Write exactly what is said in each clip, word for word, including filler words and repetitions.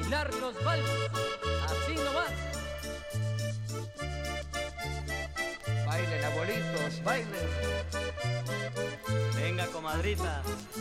bailar los valses, así nomás. Bailen, abuelitos, bailen. Venga, comadrita.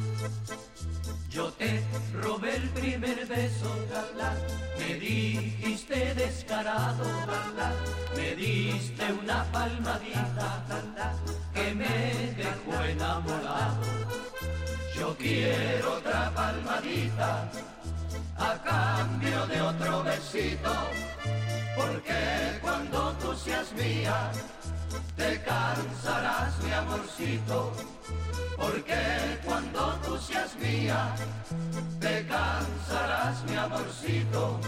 Yo te robé el primer beso, la, la. Me dijiste descarado, la, la. Me diste una palmadita, la, la, que me dejó enamorado. Yo quiero otra palmadita a cambio de otro besito, porque cuando tú seas mía te cansarás, mi amorcito. Porque cuando tú seas mía te cansarás, mi amorcito.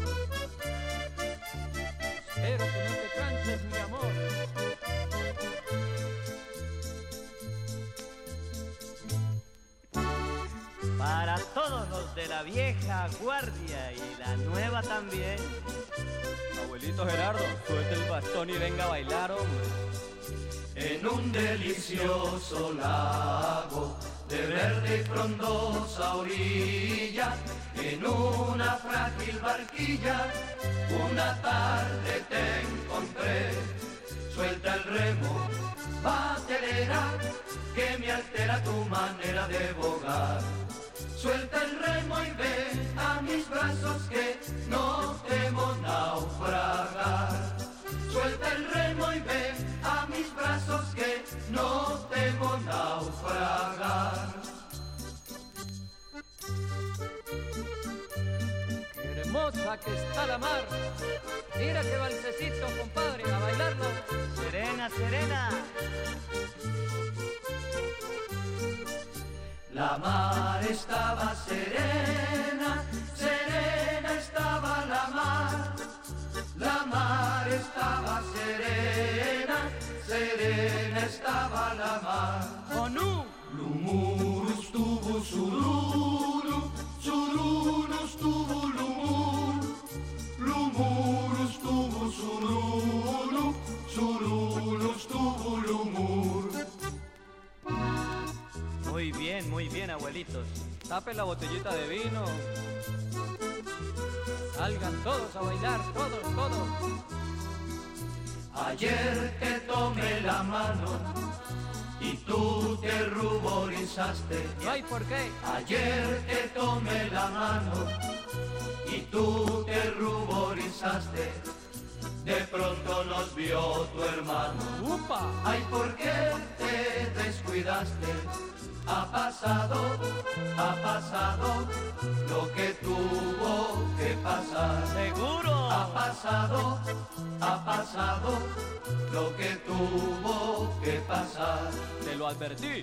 Espero que no te canses, mi amor. Para todos los de la vieja guardia y la nueva también. Abuelito Gerardo, suelte el bastón y venga a bailar, hombre. En un delicioso lago de verde y frondosa orilla, en una frágil barquilla, una tarde te encontré. Suelta el remo, batelera, que me altera tu manera de bogar. Suelta el remo y ven a mis brazos, que no temo naufragar. Suelta el remo y ven a mis brazos, que no temo naufragar. Qué hermosa que está la mar. Mira qué valsecito, compadre, a bailarlo. Serena, serena. La mar estaba serena, serena estaba la mar. La mar estaba serena, serena estaba la mar. ¡Onú! Lumurus tuvo sururu, sururus tuvo lumur. Lumurus tuvo sururu, sururus tuvo lumur. Muy bien, muy bien, abuelitos. Tape la botellita de vino. Salgan todos a bailar, todos, todos. Ayer te tomé la mano y tú te ruborizaste. No hay por qué. Ayer te tomé la mano y tú te ruborizaste. De pronto nos vio tu hermano. ¡Upa! Ay, ¿por qué te descuidaste? Ha pasado, ha pasado lo que tuvo que pasar. ¡Seguro! Ha pasado, ha pasado lo que tuvo que pasar. Te lo advertí.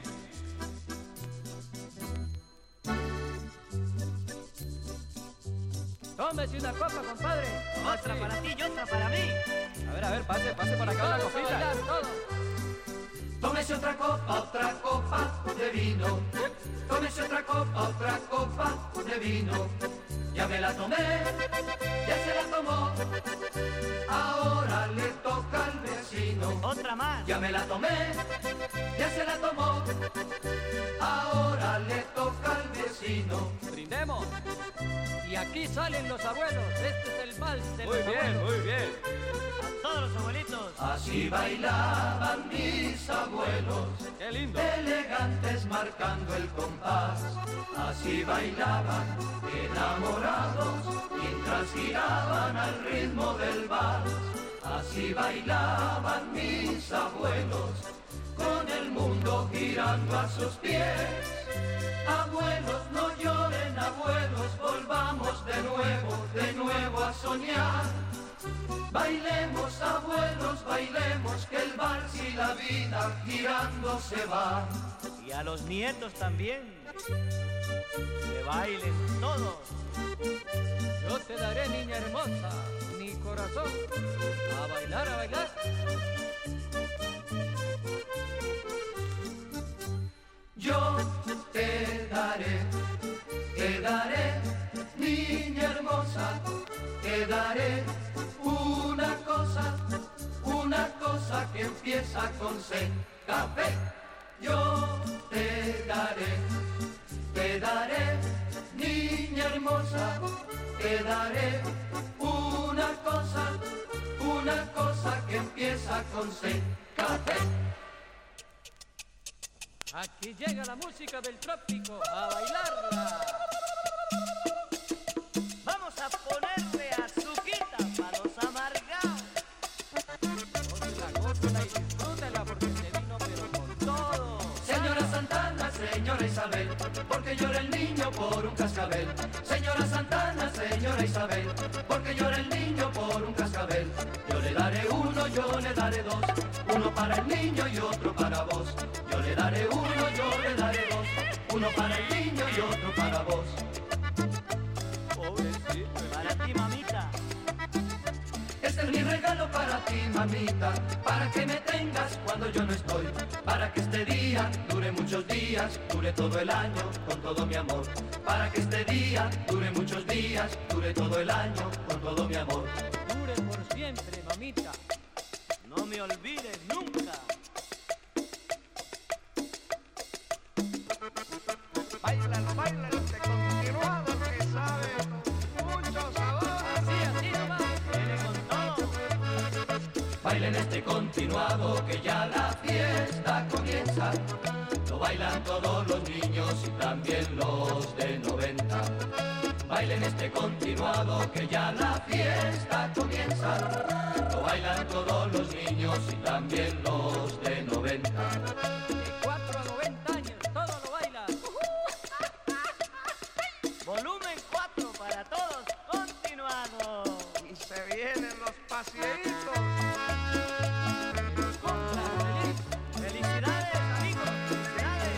Tómese una copa, compadre. Otra para ti y otra para mí. A ver, a ver, pase, pase para acá una Todos a copita. bailar, todos. Tómese otra copa, otra copa de vino. Tómese otra copa, otra copa de vino. Ya me la tomé, ya se la tomó. Ahora le toca al vecino. Otra más. Ya me la tomé, ya se la tomó. Ahora le toca al vecino. Brindemos. Y aquí salen los abuelos. Este es el vals de Muy los bien, abuelos. muy bien. A todos los abuelitos. Así bailaban mis abuelos, Qué lindo. elegantes marcando el compás. Así bailaban enamorados mientras giraban al ritmo del vals. Así bailaban mis abuelos con el mundo girando a sus pies. Abuelos, no lloren, abuelos, volvamos de nuevo, de nuevo a soñar. Bailemos, abuelos, bailemos, que el vals y la vida girando se van. Y a los nietos también. Que bailen todos. Yo te daré, niña hermosa, mi corazón. A bailar, a bailar. Yo te daré, te daré, niña hermosa, te daré una cosa, una cosa que empieza con C, café. Yo te daré, te daré daré, niña hermosa, te daré una cosa, una cosa que empieza con C, café. Aquí llega la música del trópico, a bailarla. Vamos a ponerle azuquita para los amargados. Gózala, gózala y disfrútela porque se vino pero con todo. Señora Santana, señora Isabel, porque llora el niño por un cascabel. Señora Santana, señora Isabel, porque llora el niño por un cascabel. Yo le daré uno, yo le daré dos, uno para el niño y otro para vos. Yo le daré uno, yo le daré dos, uno para el niño y otro para vos. Pobrecito, para ti, mamita. Este es mi regalo para ti, mamita, para que me tengas cuando yo no estoy, para que este día dure muchos días, dure todo el año con todo mi amor, para que este día dure muchos días, dure todo el año con todo mi amor. Dure por siempre, mamita. No me olvides nunca. Bailan, bailan este continuado que sabe mucho sabor. Así, así nomás. Viene con todo. Bailen este continuado que ya la fiesta comienza. Lo bailan todos los niños y también los de noventa. Bailen este continuado que ya la fiesta comienza. Lo bailan todos los niños y también los de noventa. De cuatro a noventa años, todo lo baila. Volumen cuatro para todos, continuado. Y se vienen los pasieitos. Felicidades, amigos, felicidades.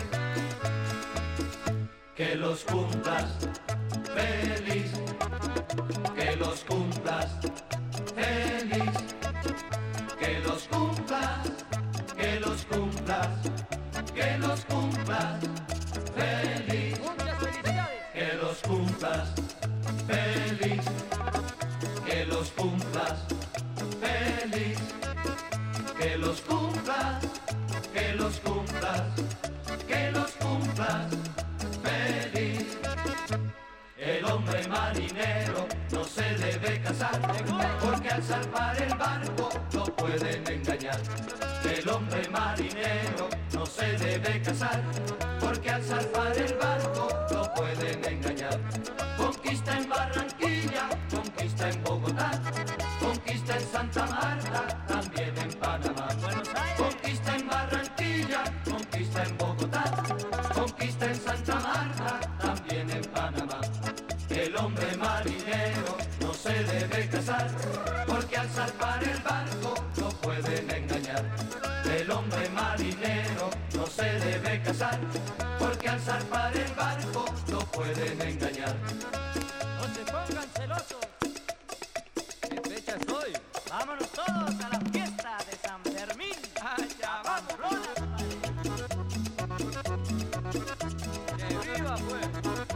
Que los cumplas feliz, que los cumplas feliz, que los cumplas, que los cumplas, que los cumplas feliz, Muchas felicidades. que los cumplas feliz, que los cumplas feliz, que los cumplas, que los cumplas, que los cumplas feliz. El hombre marinero no se debe casar, porque al zarpar el barco lo pueden engañar. El hombre marinero no se debe casar, porque al zarpar el barco lo pueden engañar. Conquista en Barranquilla, conquista en Bogotá, conquista en Santa Marta, también en Panamá. Buenos Aires. Conquista en Barranquilla, conquista en Bogotá, conquista en Santa Marta, también en Panamá. El hombre marinero no se debe casar, porque al zarpar el barco lo pueden engañar. El hombre marinero no se debe casar, porque al zarpar el barco lo pueden engañar. No se pongan celosos. ¿Qué fecha es hoy? Vámonos todos a la fiesta de San Fermín. Allá Vamos, Rola. Que viva pues.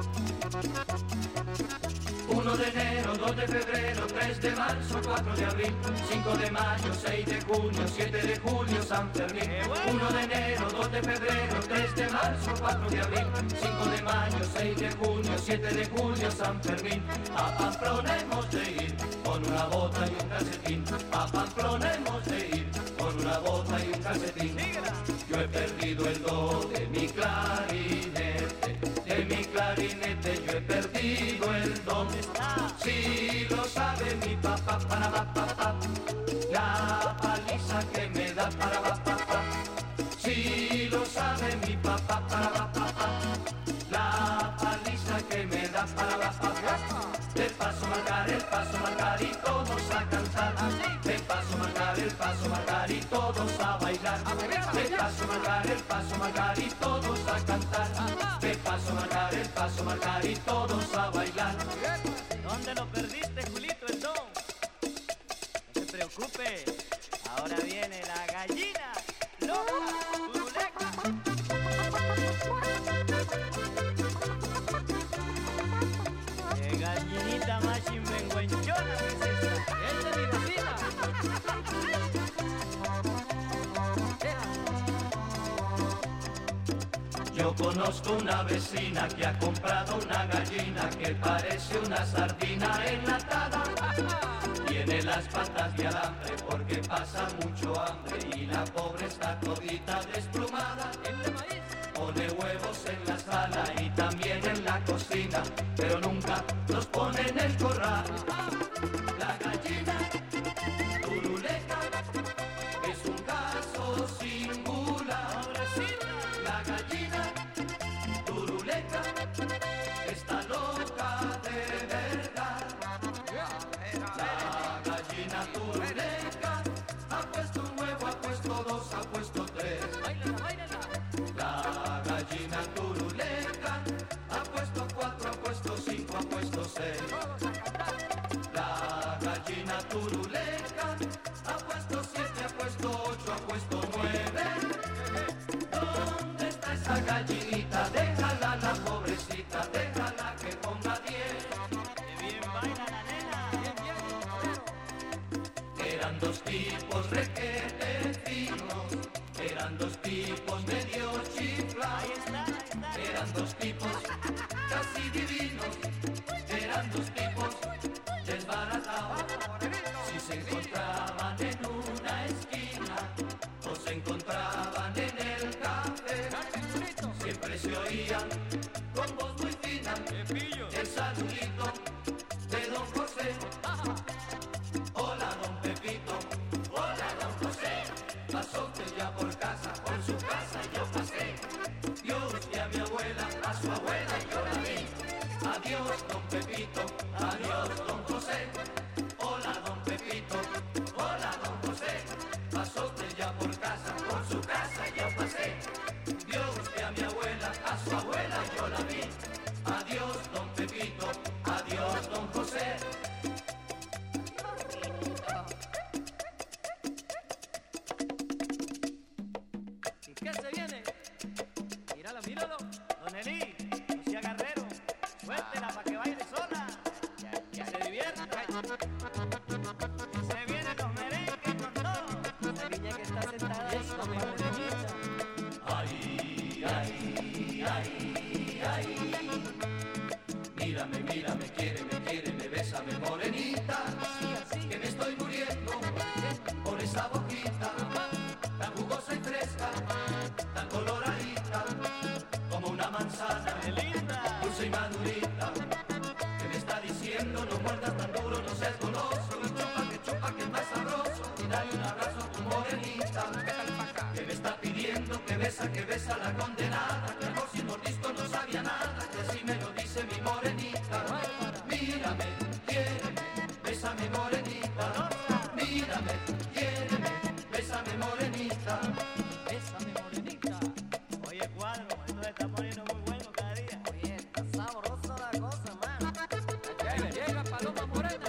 uno de enero, dos de febrero, tres de marzo, cuatro de abril, cinco de mayo, seis de junio, siete de julio, San Fermín. uno de enero, dos de febrero, tres de marzo, cuatro de abril, cinco de mayo, seis de junio, siete de julio, San Fermín. A Pamplona hemos de ir con una bota y un calcetín. A Pamplona hemos de ir con una bota y un calcetín. Yo he perdido el do de mi clarinete, de mi clarinete yo he perdido el don. Si lo sabe mi papá, para pa, pa, pa, la paliza que me da para pa, pa, pa. Si lo sabe mi papá, para pa, pa, pa, la paliza que me da para pa, pa, pa. De paso marcar, el paso marcar y todos a cantar. De paso marcar, el paso marcar y todos a bailar. De paso marcar, el paso marcar y todos a cantar. De paso marcar, el paso marcar y todos a bailar. ¿Dónde lo perdiste, Julito, el don? No se preocupe, ahora viene la gallina loca, turuleca. ¡Qué gallinita más chimbenguenchona que es esa! Es de mi vecina. Yo Yo conozco una vecina que ha comprado una gallina que parece una sardina enlatada. Tiene las patas de alambre porque pasa mucho hambre y la pobre está todita desplumada. Pone huevos en la sala y también en la cocina, pero nunca los pone en el corral. La gallina turuleca es un caso singular. La gallina turuleca está loca de verdad. La gallina turuleca ha puesto un huevo, ha puesto dos, ha puesto tres. La gallina turuleca ha puesto cuatro, ha puesto cinco, ha puesto seis. La gallina turuleca ha puesto siete, ha puesto ocho, ha puesto nueve. ¿Dónde está esa gallinita? Déjala, la pobrecita, déjala que ponga diez. ¡Qué bien baila la nena! ¡Bien, bien! Eran dos tipos requete finos, eran dos tipos medio chiflados. Ahí está, ahí está. Eran dos tipos casi divinos, eran dos tipos desbaratados. Si se encontraban en una esquina o se encontraban en el café, siempre se oían con voz muy fina el saludito de don José. Hola don Pepito, hola don José, pasó usted ya por casa, por su casa yo pasé. Dios y a mi abuela, a su abuela yo la vi. Adiós don Pepito, adiós don José. Hola don Pepito, hola don José, pasó usted ya por casa, por su casa yo pasé. Dios y a mi abuela, a su abuela yo la vi. Adiós don Pepito, adiós don José. ¿Y qué se viene? Míralo, míralo. Don Elí, no sea guerrero. Suéltela para que baile sola. Que se divierta. Se vienen los merengues con todo. La niña que está sentada ahí como la niñita. Ay, ay, ay, ay. Mírame, mírame, quiere, me quiere, me bésame, morenita. Que me estoy muriendo por esa boquita tan jugosa y fresca, tan coloradita, como una manzana, ¡Qué linda! dulce y madurita. Que me está diciendo, no muerdas tan duro, no seas goloso, y chupa, que chupa, que es más sabroso, y dale un abrazo a tu morenita. Que me está pidiendo que besa, que besa la condenada, que algo sin mordisco no sabía nada, que así me lo dice mi morenita. Mírame, quiéreme, bésame morenita. Mírame, quiéreme, bésame morenita. Bésame, morenita. Oye, Cuadro, esto se está poniendo muy bueno cada día. Oye, está sabrosa la cosa, man. Llega, llega Paloma Morena.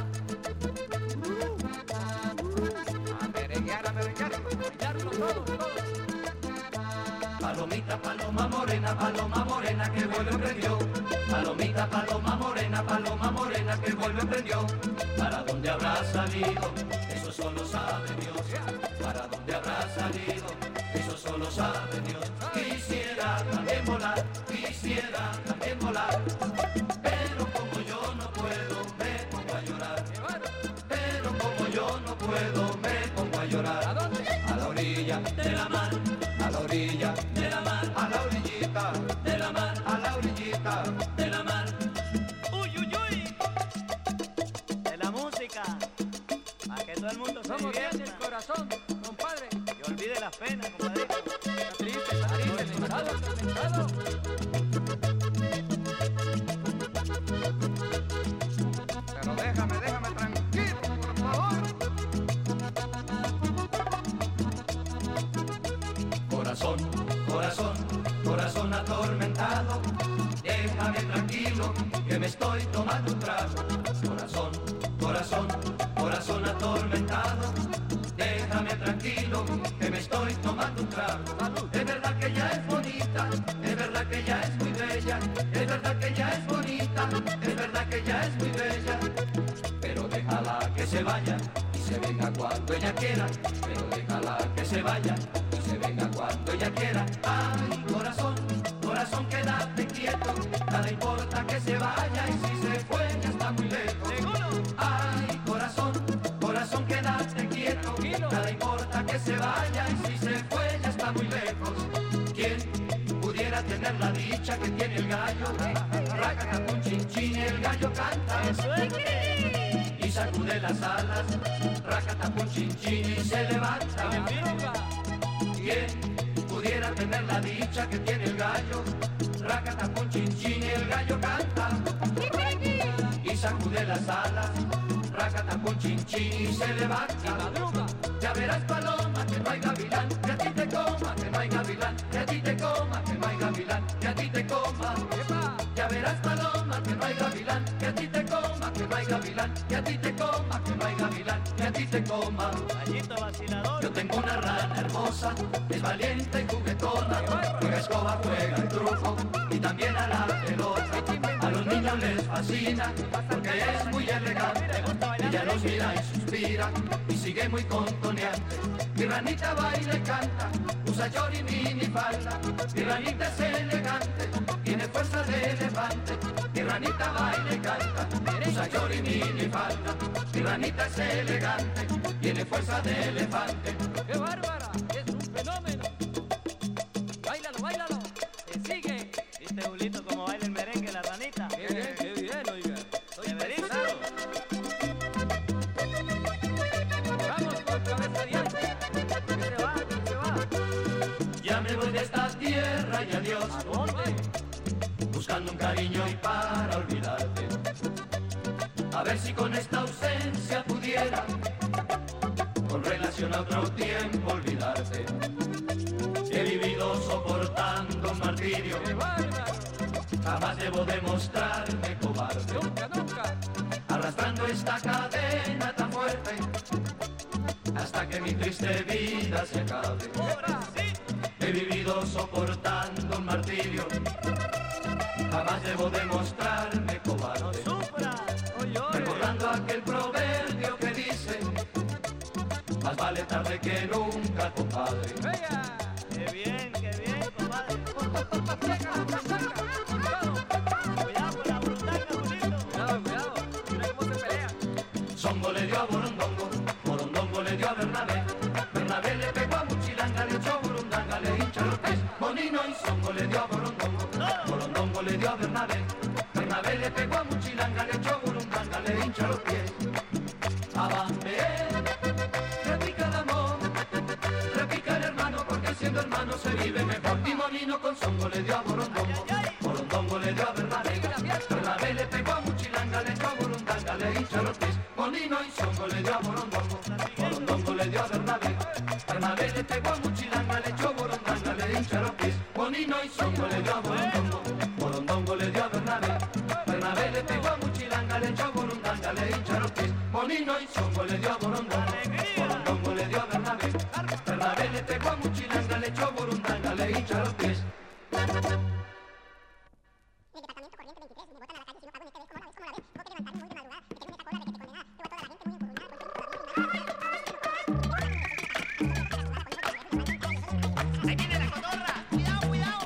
A merenguear, a merenguear. Bailarlo todos, todos. Palomita, paloma morena, paloma morena que vuelve prendió. Palomita, paloma morena, paloma morena que vuelve prendió. ¿Para dónde habrá salido? Eso solo sabe Dios. ¿Para dónde habrá salido? Eso solo sabe Dios. Quisiera también volar, quisiera también volar, pero como yo no puedo, me pongo a llorar. Pero como yo no puedo, me pongo a llorar. ¿A dónde? A la orilla de la mar, a la orilla de la mar, a la orillita de la mar, a la orillita de la mar. ¡Uy, uy, uy! De la música. Para que todo el mundo se Somos bien el divierta. corazón, compadre. Y olvide las penas, compadrito. Está triste, está triste, atormentado, atormentado. Pero déjame, déjame tranquilo, por favor. Corazón, corazón, corazón atormentado, déjame tranquilo que me estoy tomando un trago. Corazón, corazón, corazón atormentado, déjame tranquilo que me estoy tomando un trago. Es verdad que ella es bonita, es verdad que ella es muy bella, es verdad que ella es bonita, es verdad que ella es muy bella, pero déjala que se vaya y se venga cuando ella quiera, pero déjala que se vaya y se venga cuando ella quiera. Ay, corazón, corazón tener la dicha que tiene el gallo. Racatapum chin chin, el gallo canta. Y sacude las alas. Racatapum chin chin y se levanta. ¿Quién pudiera tener la dicha que tiene el gallo? Racatapum chin chin, el gallo canta. Y sacude las alas. Racatapum chin chin y se levanta. Ya verás, paloma, que no hay gavilán, que a ti te coma, que no hay gavilán, que a ti te coma, que no hay gavilán, que a ti te coma. Ya verás, paloma, que no hay gavilán, que a ti te coma, que no hay gavilán, que a ti te coma, que no hay gavilán, que a ti te coma. Gallito vacilador. Yo tengo una rana hermosa, es valiente y juguetona, juega escoba, juega el truco y también a la pelota. A los niños les fascina porque es muy elegante. Ella los mira y suspira y sigue muy contoneante. Mi ranita baila y canta, usa short y minifalda. Mi ranita es elegante, tiene fuerza de elefante. Mi ranita baila y canta, usa short y minifalda. Mi ranita es elegante, tiene fuerza de elefante. ¡Qué bárbara! ¡Es un fenómeno! ¡Báilalo, báilalo! ¡Que sigue! ¿Viste, Julito, cómo baila el merengue la ranita? Qué bien, qué bien, oiga. Soy interesado. ¡Vamos con cabeza de arte! ¿Qué se va? ¿Qué se va? Ya me voy de esta tierra y adiós. ¿A dónde? Buscando un cariño y para olvidarte. A ver si con esta ausencia pudiera, con relación a otro tiempo, olvidarte. He vivido soportando un martirio, ¡Qué bárbaro! jamás debo demostrarme cobarde. ¡Nunca, nunca! Arrastrando esta cadena tan fuerte, hasta que mi triste vida se acabe. He vivido soportando un martirio, jamás debo demostrarme cobarde. ¡Sufra! Recordando aquel proverbio que dice, más vale tarde que nunca, compadre. ¡Venga! ¡Qué bien, qué bien, compadre! ¡Saca, saca! ¡Cuidado! Cuidado con la burundanga, Julito. ¡Cuidado, cuidado! ¡Mira cómo se pelea! Zongo le dio a Borondongo, Borondongo le dio a Bernabé. Bernabé le pegó a Muchilanga, le echó burundanga, le hincha los pies. Bonino y Zongo le dio a Borondongo, Borondongo le dio a Bernabé. Bernabé le pegó a Muchilanga, le echó burundanga, le hincha los pies. Abambe, repica el amor, repica el hermano, porque siendo hermano se vive mejor. Y Monino con Zongo le dio a Borondongo, Borondongo le dio a Bernabé. Bernabé le pegó a Muchilanga, le echó burundanga, le hincha los pies. Monino y Zongo le dio a Borondongo, Borondongo le dio a Bernabé. Bernabé le pegó a Muchilanga, le echó burundanga, le hincha los pies. Monino y Zongo le dio a Borondongo, Borondongo le dio a Bernabé. Bernabé le pegó a Muchilanga, le echó burundanga, le hincha los pies. Monino y Zongo le dio a Borondongo, Borondongo le dio a Bernabé. Bernabé le pegó a Muchilanga, le echó burundanga, le hincha los pies. ¡Ahí viene la cotorra! ¡Cuidado, cuidado!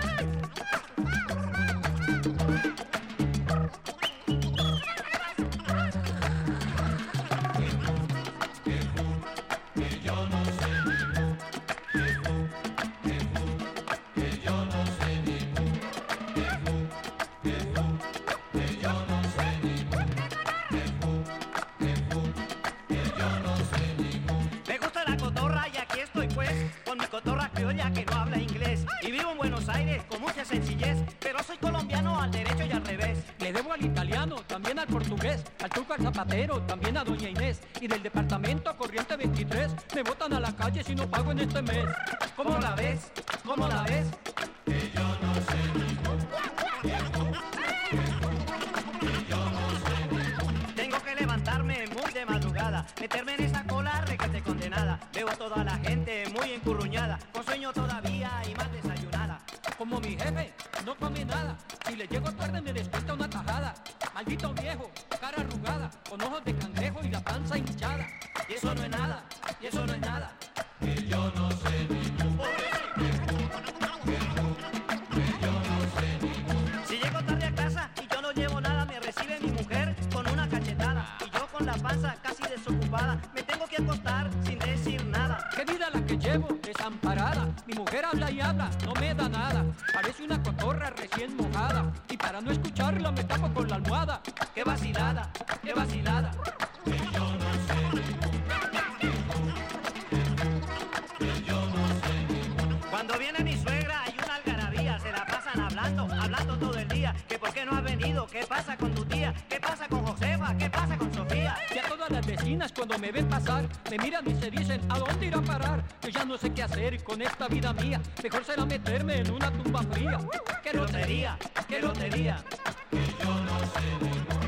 Que yo no sé ni mu, que fu, que fu, que yo no sé ni mu, que fu, que fu, que yo no sé ni mu, que fu, que fu, que yo no sé ni mu. Me gusta la cotorra y aquí estoy pues, con mi cotorra criolla que no habla inglés. Y vivo en Buenos Aires con mucha sencillez, pero soy colombiano al derecho y al revés. Le debo al italiano, también al portugués, al turco, al zapatero, también a doña Inés. Y del departamento Corriente veintitrés, me botan a la calle si no pago en este mes. ¿Cómo la ves? ¿Cómo la ves? Que yo no sé ni mu, que fu, que fu, que yo no sé ni mu. Tengo que levantarme muy de madrugada, meterme en esa cola requete condenada. Veo a toda la gente muy encurruñada, con sueño todavía y mal desayunada. Como mi jefe, no come nada. Si le llego tarde me descuenta una tajada. Maldito viejo, cara arrugada, con ojos de cangrejo y la panza hinchada. Y eso no es nada, y eso no es nada. Que yo no sé ni mu, que fu, que fu, que yo no sé ni mu. Si llego tarde a casa y yo no llevo nada, me recibe mi mujer con una cachetada. Y yo con la panza casi desocupada, me tengo que acostar sin decir nada. ¿Qué vida la que llevo? Esa desamparada. Mi mujer habla y habla, no me da nada. Parece una cotorra recién mojada. Y para no escucharla me tapo con la almohada. ¡Qué vacilada! ¡Qué vacilada! Que yo no sé ningún, que yo no sé ningún. Cuando viene mi suegra hay una algarabía, se la pasan hablando, hablando todo el día. Que por qué no has venido, qué pasa con tu tía, qué pasa con Josefa, qué pasa con Sofía. Ya todas las vecinas cuando me ven pasar me miran y se dicen ¿a dónde irá a parar? Yo ya no sé qué hacer con esta vida mía. Mejor será meterme en una tumba fría. ¡Qué lotería! ¡Qué lotería! Que yo no sé ningún,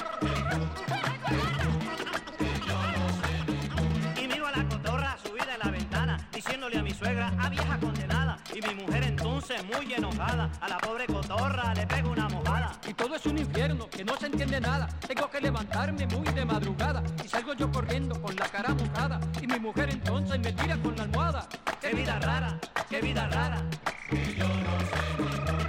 que yo no sé ningún. Y miro a la cotorra subida en la ventana, diciéndole a mi suegra, a vieja condenada. Y mi mujer entonces muy enojada, a la pobre cotorra le pego una mojada. Y todo es un infierno, que no se entiende nada. Tengo que levantarme muy de madrugada. Y salgo yo corriendo con la cara mojada. Y mi mujer entonces me tira con la almohada. ¡Qué vida rara! ¡Qué vida rara! Que yo no sé ningún.